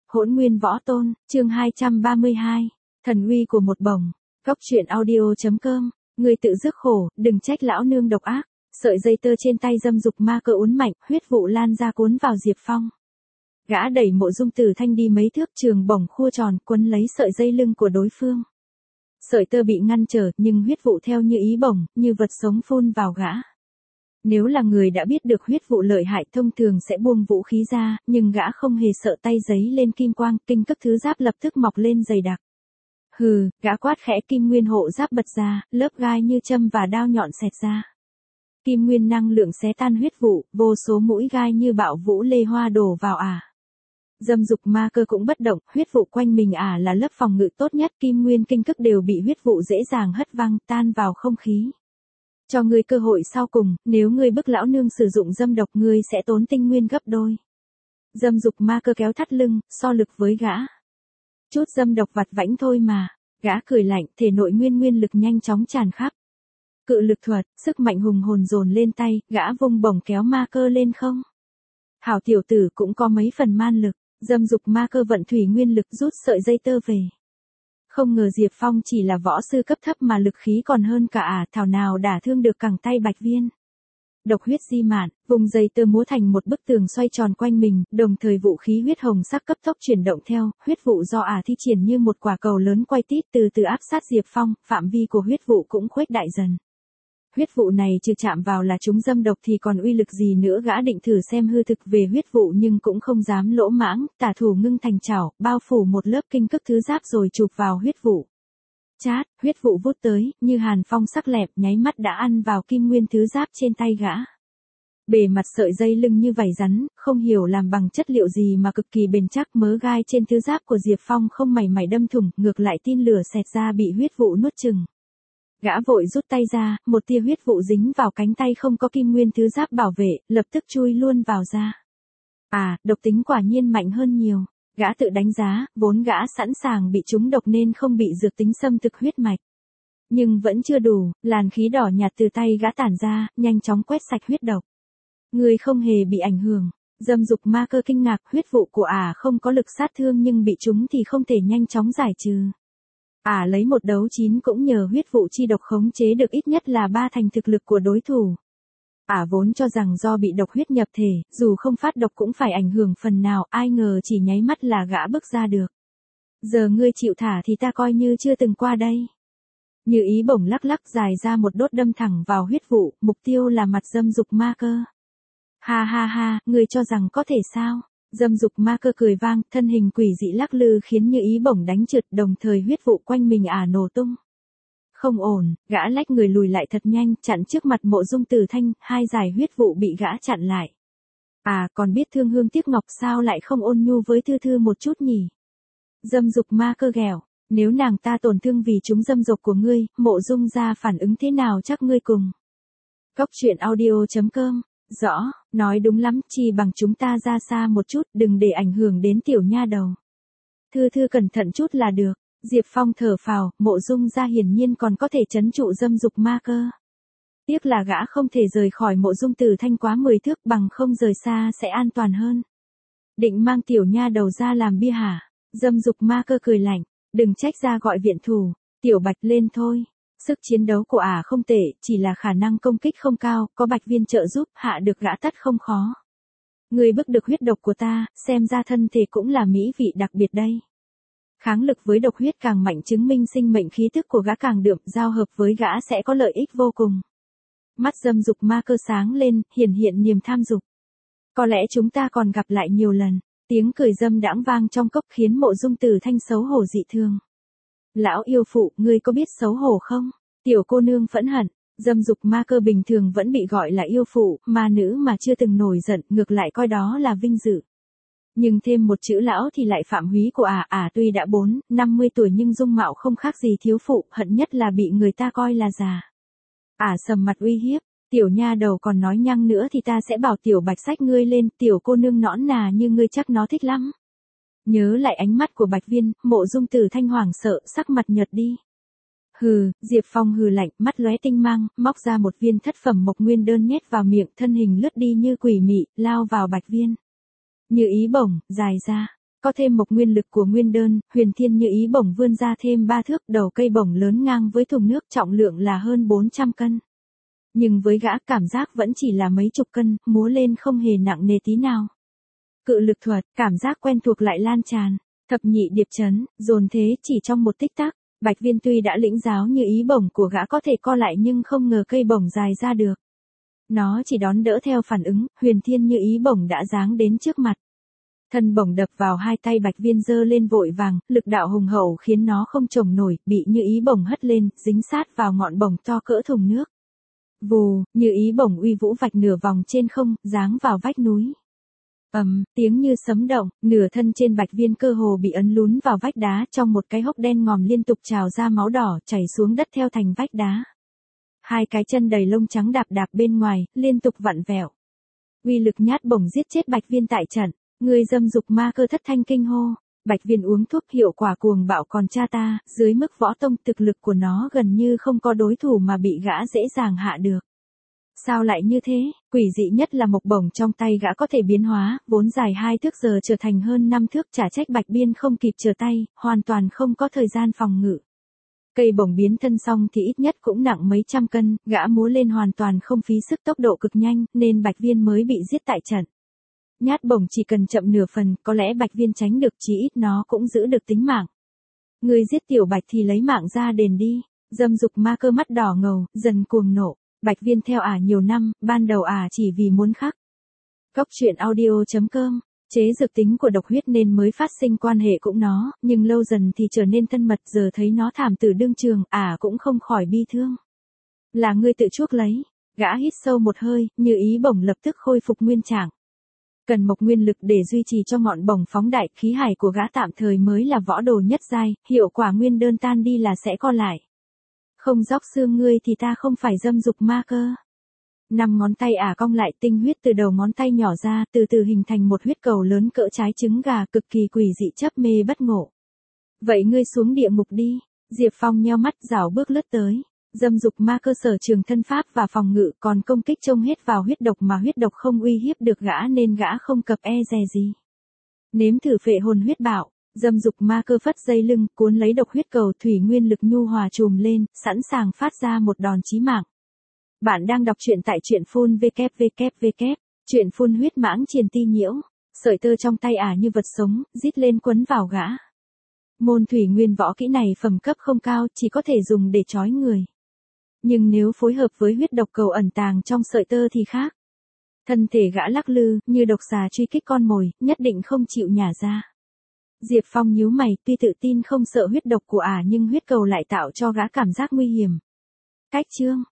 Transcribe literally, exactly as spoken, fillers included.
Hỗn Nguyên Võ Tôn, chương hai trăm ba mươi hai, thần uy của một bổng. Góc truyện audio.com, người tự rước khổ, đừng trách lão nương độc ác. Sợi dây tơ trên tay dâm dục ma cơ uốn mạnh, huyết vụ lan ra cuốn vào Diệp Phong. Gã đẩy Mộ Dung Tử Thanh đi mấy thước, trường bổng khua tròn quấn lấy sợi dây lưng của đối phương. Sợi tơ bị ngăn trở, nhưng huyết vụ theo như ý bổng, như vật sống phun vào gã. Nếu là người đã biết được huyết vụ lợi hại thông thường sẽ buông vũ khí ra, nhưng gã không hề sợ tay giấy lên kim quang, kinh cấp thứ giáp lập tức mọc lên dày đặc. Hừ, gã quát khẽ, kim nguyên hộ giáp bật ra, lớp gai như châm và đao nhọn xẹt ra. Kim nguyên năng lượng xé tan huyết vụ, vô số mũi gai như bạo vũ lê hoa đổ vào ả. Dâm dục ma cơ cũng bất động, huyết vụ quanh mình ả là lớp phòng ngự tốt nhất, kim nguyên kinh cức đều bị huyết vụ dễ dàng hất văng, tan vào không khí. Cho ngươi cơ hội sau cùng, nếu ngươi bức lão nương sử dụng dâm độc ngươi sẽ tốn tinh nguyên gấp đôi. Dâm dục ma cơ kéo thắt lưng, so lực với gã. Chút dâm độc vặt vãnh thôi mà, gã cười lạnh, thể nội nguyên nguyên lực nhanh chóng tràn khắp. Cự lực thuật, sức mạnh hùng hồn dồn lên tay, gã vung bổng kéo ma cơ lên không. Hảo tiểu tử cũng có mấy phần man lực, dâm dục ma cơ vận thủy nguyên lực rút sợi dây tơ về. Không ngờ Diệp Phong chỉ là võ sư cấp thấp mà lực khí còn hơn cả ả, thảo nào đả thương được cẳng tay Bạch Viên. Độc huyết di mạn, vùng dây tơ múa thành một bức tường xoay tròn quanh mình, đồng thời vũ khí huyết hồng sắc cấp tốc chuyển động theo, huyết vụ do ả thi triển như một quả cầu lớn quay tít từ từ áp sát Diệp Phong, phạm vi của huyết vụ cũng khuếch đại dần. Huyết vụ này chưa chạm vào là chúng dâm độc thì còn uy lực gì nữa, gã định thử xem hư thực về huyết vụ nhưng cũng không dám lỗ mãng, tả thủ ngưng thành chảo, bao phủ một lớp kinh cức thứ giáp rồi chụp vào huyết vụ. Chát, huyết vụ vút tới, như hàn phong sắc lẹp, nháy mắt đã ăn vào kim nguyên thứ giáp trên tay gã. Bề mặt sợi dây lưng như vảy rắn, không hiểu làm bằng chất liệu gì mà cực kỳ bền chắc, mớ gai trên thứ giáp của Diệp Phong không mảy mảy đâm thủng, ngược lại tin lửa xẹt ra bị huyết vụ nuốt chừng. Gã vội rút tay ra, một tia huyết vụ dính vào cánh tay không có kim nguyên thứ giáp bảo vệ, lập tức chui luôn vào da. À, độc tính quả nhiên mạnh hơn nhiều. Gã tự đánh giá, vốn gã sẵn sàng bị trúng độc nên không bị dược tính xâm thực huyết mạch. Nhưng vẫn chưa đủ, làn khí đỏ nhạt từ tay gã tản ra, nhanh chóng quét sạch huyết độc. Người không hề bị ảnh hưởng. Dâm dục ma cơ kinh ngạc, huyết vụ của ả không có lực sát thương nhưng bị trúng thì không thể nhanh chóng giải trừ. Ả lấy một đấu chín cũng nhờ huyết vụ chi độc khống chế được ít nhất là ba thành thực lực của đối thủ. Ả vốn cho rằng do bị độc huyết nhập thể, dù không phát độc cũng phải ảnh hưởng phần nào, ai ngờ chỉ nháy mắt là gã bước ra được. Giờ ngươi chịu thả thì ta coi như chưa từng qua đây. Như ý bổng lắc lắc dài ra một đốt đâm thẳng vào huyết vụ, mục tiêu là mặt dâm dục ma cơ. Ha ha ha, ngươi cho rằng có thể sao? Dâm dục ma cơ cười vang, thân hình quỷ dị lắc lư khiến như ý bổng đánh trượt, đồng thời huyết vụ quanh mình ả nổ tung. Không ổn, gã lách người lùi lại thật nhanh, chặn trước mặt Mộ Dung Tử Thanh, hai dải huyết vụ bị gã chặn lại. À, còn biết thương hương tiếc ngọc sao lại không ôn nhu với Thư Thư một chút nhỉ? Dâm dục ma cơ ghẹo, nếu nàng ta tổn thương vì chúng dâm dục của ngươi, Mộ Dung gia phản ứng thế nào chắc ngươi cùng. Góc truyện audio.com, rõ, nói đúng lắm, chỉ bằng chúng ta ra xa một chút, đừng để ảnh hưởng đến tiểu nha đầu. Thư Thư cẩn thận chút là được. Diệp Phong thở phào, Mộ Dung gia hiển nhiên còn có thể trấn trụ dâm dục ma cơ. Tiếc là gã không thể rời khỏi Mộ Dung Tử Thanh quá mười thước, bằng không rời xa sẽ an toàn hơn. Định mang tiểu nha đầu ra làm bia hả? Dâm dục ma cơ cười lạnh, đừng trách ra gọi viện thủ, tiểu Bạch lên thôi. Sức chiến đấu của ả không tệ, chỉ là khả năng công kích không cao, có Bạch Viên trợ giúp, hạ được gã tất không khó. Người bức được huyết độc của ta, xem ra thân thể cũng là mỹ vị đặc biệt đây. Kháng lực với độc huyết càng mạnh chứng minh sinh mệnh khí tức của gã càng đượm, giao hợp với gã sẽ có lợi ích vô cùng. Mắt dâm dục ma cơ sáng lên, hiển hiện niềm tham dục. Có lẽ chúng ta còn gặp lại nhiều lần. Tiếng cười dâm đãng vang trong cốc khiến Mộ Dung Tử Thanh xấu hổ dị thường. Lão yêu phụ, ngươi có biết xấu hổ không? Tiểu cô nương phẫn hận. Dâm dục ma cơ bình thường vẫn bị gọi là yêu phụ, ma nữ mà chưa từng nổi giận, ngược lại coi đó là vinh dự. Nhưng thêm một chữ lão thì lại phạm húy của ả, ả tuy đã bốn, năm mươi tuổi nhưng dung mạo không khác gì thiếu phụ, hận nhất là bị người ta coi là già. Ả sầm mặt uy hiếp, tiểu nha đầu còn nói nhăng nữa thì ta sẽ bảo tiểu Bạch xách ngươi lên, tiểu cô nương nõn nà như ngươi chắc nó thích lắm. Nhớ lại ánh mắt của Bạch Viên, Mộ Dung Tử Thanh hoảng sợ, sắc mặt nhợt đi. Hừ, Diệp Phong hừ lạnh, mắt lóe tinh mang, móc ra một viên thất phẩm mộc nguyên đơn nhét vào miệng, thân hình lướt đi như quỷ mị, lao vào Bạch Viên. Như ý bổng, dài ra, Có thêm một nguyên lực của nguyên đơn, Huyền Thiên Như Ý bổng vươn ra thêm ba thước, đầu cây bổng lớn ngang với thùng nước, trọng lượng là hơn bốn trăm cân. Nhưng với gã cảm giác vẫn chỉ là mấy chục cân, múa lên không hề nặng nề tí nào. Cự lực thuật, cảm giác quen thuộc lại lan tràn. Thập nhị điệp chấn, dồn thế chỉ trong một tích tắc. Bạch Viên tuy đã lĩnh giáo Như Ý bổng của gã có thể co lại nhưng không ngờ cây bổng dài ra được. Nó chỉ đón đỡ theo phản ứng, Huyền Thiên Như Ý bổng đã giáng đến trước mặt. Thân bổng đập vào hai tay Bạch Viên giơ lên vội vàng, lực đạo hùng hậu khiến nó không chồng nổi, bị Như Ý bổng hất lên, dính sát vào ngọn bổng to cỡ thùng nước. Vù, Như Ý bổng uy vũ vạch nửa vòng trên không, giáng vào vách núi. Ầm, tiếng như sấm động, nửa thân trên Bạch Viên cơ hồ bị ấn lún vào vách đá, trong một cái hốc đen ngòm liên tục trào ra máu đỏ, chảy xuống đất theo thành vách đá. Hai cái chân đầy lông trắng đạp đạp bên ngoài, liên tục vặn vẹo. Uy lực nhát bổng giết chết Bạch Viên tại trận, người dâm dục ma cơ thất thanh kinh hô. Bạch Viên uống thuốc hiệu quả cuồng bạo còn cha ta, dưới mức võ tông thực lực của nó gần như không có đối thủ mà bị gã dễ dàng hạ được. Sao lại như thế, quỷ dị nhất là mộc bổng trong tay gã có thể biến hóa, vốn dài hai thước giờ trở thành hơn năm thước, chả trách Bạch Viên không kịp trở tay, hoàn toàn không có thời gian phòng ngự. Cây bổng biến thân xong thì ít nhất cũng nặng mấy trăm cân, gã múa lên hoàn toàn không phí sức, tốc độ cực nhanh, nên Bạch Viên mới bị giết tại trận. Nhát bổng chỉ cần chậm nửa phần, có lẽ Bạch Viên tránh được, chí ít nó cũng giữ được tính mạng. Người giết tiểu Bạch thì lấy mạng ra đền đi. Dâm dục ma cơ mắt đỏ ngầu, dần cuồng nộ. Bạch Viên theo ả nhiều năm, ban đầu ả chỉ vì muốn khắc. Góc truyện audio chấm com, chế dược tính của độc huyết nên mới phát sinh quan hệ cũng nó, nhưng lâu dần thì trở nên thân mật, giờ thấy nó thảm tử đương trường, ả cũng không khỏi bi thương. Là ngươi tự chuốc lấy, gã hít sâu một hơi, Như Ý bổng lập tức khôi phục nguyên trạng. Cần mộc nguyên lực để duy trì cho ngọn bổng phóng đại, khí hải của gã tạm thời mới là võ đồ nhất giai, hiệu quả nguyên đơn tan đi là sẽ co lại. Không róc xương ngươi thì ta không phải dâm dục ma cơ. Năm ngón tay ả cong lại, tinh huyết từ đầu ngón tay nhỏ ra, từ từ hình thành một huyết cầu lớn cỡ trái trứng gà, cực kỳ quỷ dị chấp mê bất ngộ. Vậy ngươi xuống địa ngục đi. Diệp Phong nheo mắt rảo bước lướt tới. Dâm dục ma cơ sở trường thân pháp và phòng ngự, còn công kích trông hết vào huyết độc mà huyết độc không uy hiếp được gã nên gã không cập e dè gì. Nếm thử phệ hồn huyết bạo. Dâm dục ma cơ phất dây lưng, cuốn lấy độc huyết cầu, thủy nguyên lực nhu hòa trùm lên, sẵn sàng phát ra một đòn chí mạng. Bạn đang đọc truyện tại truyện phun www. Truyện phun huyết mãng triền ti nhiễu. Sợi tơ trong tay ả như vật sống, rít lên quấn vào gã. Môn thủy nguyên võ kỹ này phẩm cấp không cao, chỉ có thể dùng để trói người. Nhưng nếu phối hợp với huyết độc cầu ẩn tàng trong sợi tơ thì khác. Thân thể gã lắc lư, như độc xà truy kích con mồi, nhất định không chịu nhả ra. Diệp Phong nhíu mày, tuy tự tin không sợ huyết độc của ả nhưng huyết cầu lại tạo cho gã cảm giác nguy hiểm. Cách chương